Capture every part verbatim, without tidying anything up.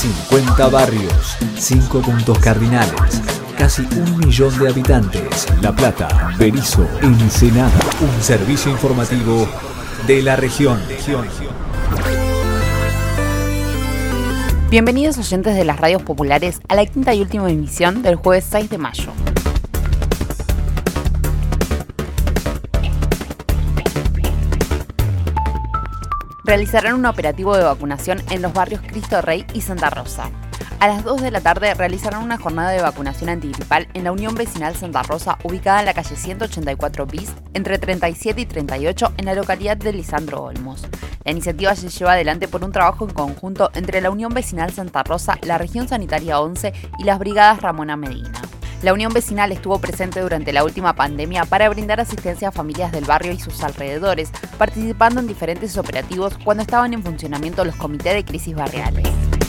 cincuenta barrios, cinco puntos cardinales, casi un millón de habitantes. La Plata, Berisso, Ensenada. Un servicio informativo de la región. Bienvenidos oyentes de las radios populares a la quinta y última emisión del jueves seis de mayo. Realizarán un operativo de vacunación en los barrios Cristo Rey y Santa Rosa. A las dos de la tarde realizarán una jornada de vacunación antigripal en la Unión Vecinal Santa Rosa, ubicada en la calle ciento ochenta y cuatro bis, entre treinta y siete y treinta y ocho, en la localidad de Lisandro Olmos. La iniciativa se lleva adelante por un trabajo en conjunto entre la Unión Vecinal Santa Rosa, la Región Sanitaria once y las Brigadas Ramona Medina. La Unión Vecinal estuvo presente durante la última pandemia para brindar asistencia a familias del barrio y sus alrededores, participando en diferentes operativos cuando estaban en funcionamiento los comités de crisis barriales.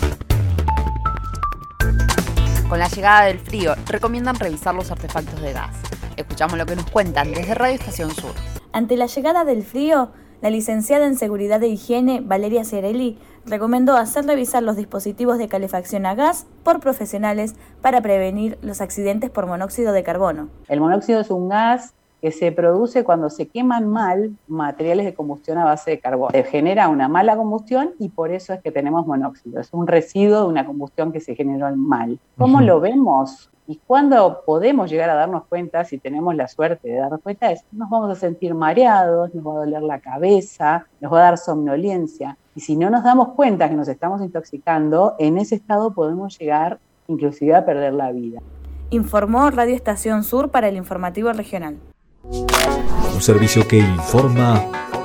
Con la llegada del frío, recomiendan revisar los artefactos de gas. Escuchamos lo que nos cuentan desde Radio Estación Sur. Ante la llegada del frío, la licenciada en Seguridad e Higiene, Valeria Cerelli, recomendó hacer revisar los dispositivos de calefacción a gas por profesionales para prevenir los accidentes por monóxido de carbono. El monóxido es un gas que se produce cuando se queman mal materiales de combustión a base de carbón. Se genera una mala combustión y por eso es que tenemos monóxido. Es un residuo de una combustión que se generó mal. ¿Cómo uh-huh. lo vemos? Y cuando podemos llegar a darnos cuenta, si tenemos la suerte de darnos cuenta, es nos vamos a sentir mareados, nos va a doler la cabeza, nos va a dar somnolencia. Y si no nos damos cuenta que nos estamos intoxicando, en ese estado podemos llegar inclusive a perder la vida. Informó Radio Estación Sur para el Informativo Regional. Un servicio que informa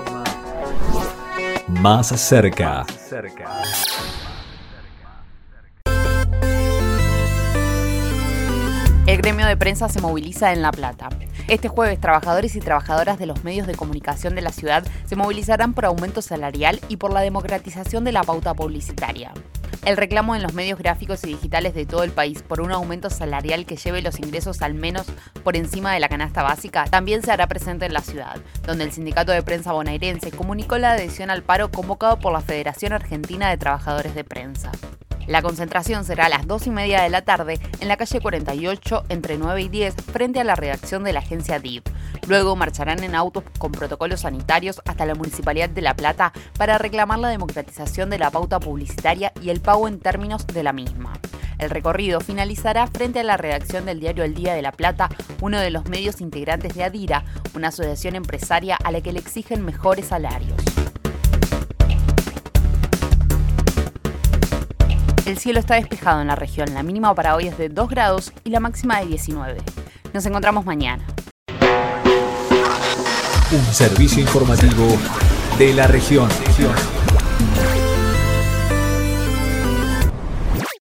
más cerca. El gremio de prensa se moviliza en La Plata. Este jueves, trabajadores y trabajadoras de los medios de comunicación de la ciudad se movilizarán por aumento salarial y por la democratización de la pauta publicitaria. El reclamo en los medios gráficos y digitales de todo el país por un aumento salarial que lleve los ingresos al menos por encima de la canasta básica también se hará presente en la ciudad, donde el Sindicato de Prensa Bonaerense comunicó la adhesión al paro convocado por la Federación Argentina de Trabajadores de Prensa. La concentración será a las dos y media de la tarde en la calle cuarenta y ocho, entre nueve y diez, frente a la redacción de la agencia D I V. Luego marcharán en autos con protocolos sanitarios hasta la Municipalidad de La Plata para reclamar la democratización de la pauta publicitaria y el pago en términos de la misma. El recorrido finalizará frente a la redacción del diario El Día de La Plata, uno de los medios integrantes de Adira, una asociación empresaria a la que le exigen mejores salarios. El cielo está despejado en la región, la mínima para hoy es de dos grados y la máxima de diecinueve. Nos encontramos mañana. Un servicio informativo de la región.